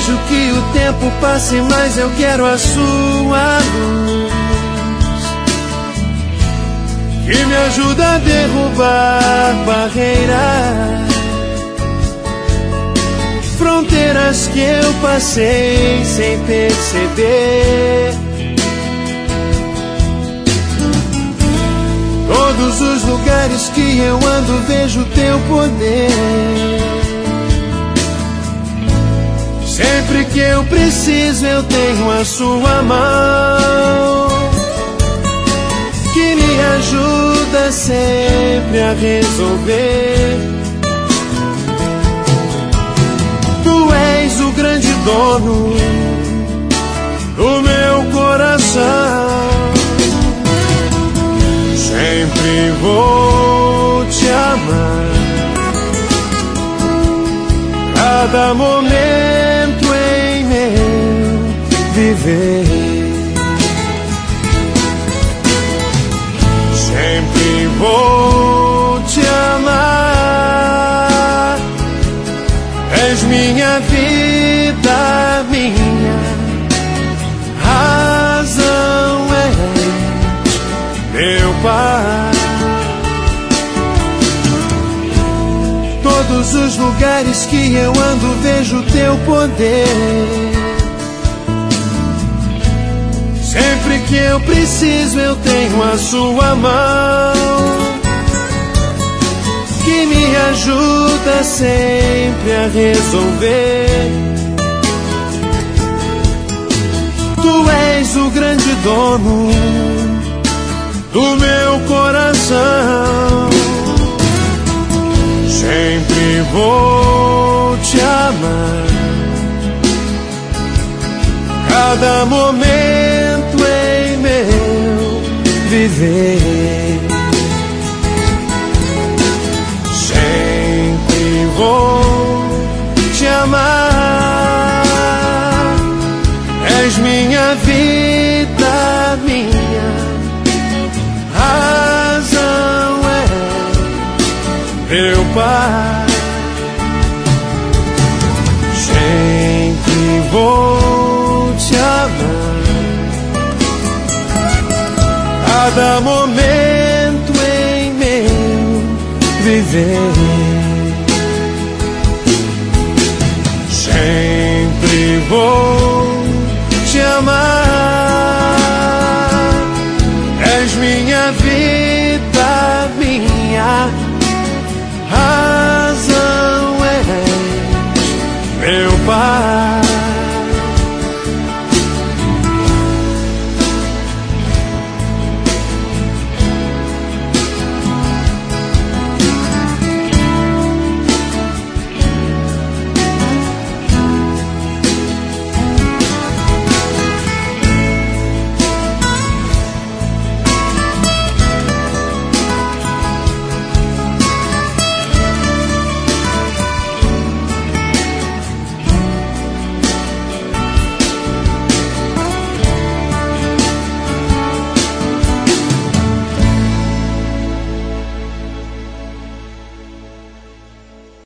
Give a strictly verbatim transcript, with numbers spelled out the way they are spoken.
desejo que o tempo passe, mas eu quero a sua luz, que me ajuda a derrubar barreiras, fronteiras que eu passei sem perceber. Todos os lugares que eu ando vejo teu poder. Sempre que eu preciso eu tenho a sua mão, que me ajuda sempre a resolver. Tu és o grande dono do meu coração. Sempre vou te amar, cada momento em meu viver. Sempre vou te amar, és minha vida, minha razão, és meu Pai. Todos os lugares que eu ando vejo teu poder. Sempre que eu preciso eu tenho a sua mão, que me ajuda sempre a resolver. Tu és o grande dono do meu coração. Sempre vou te amar, cada momento em meu viver. Sempre vou te amar, és minha vida, minha razão, é meu Pai. Sempre vou te amar, cada momento em meu viver. Sempre vou te amar, és minha vida, minha razão, és meu Pai.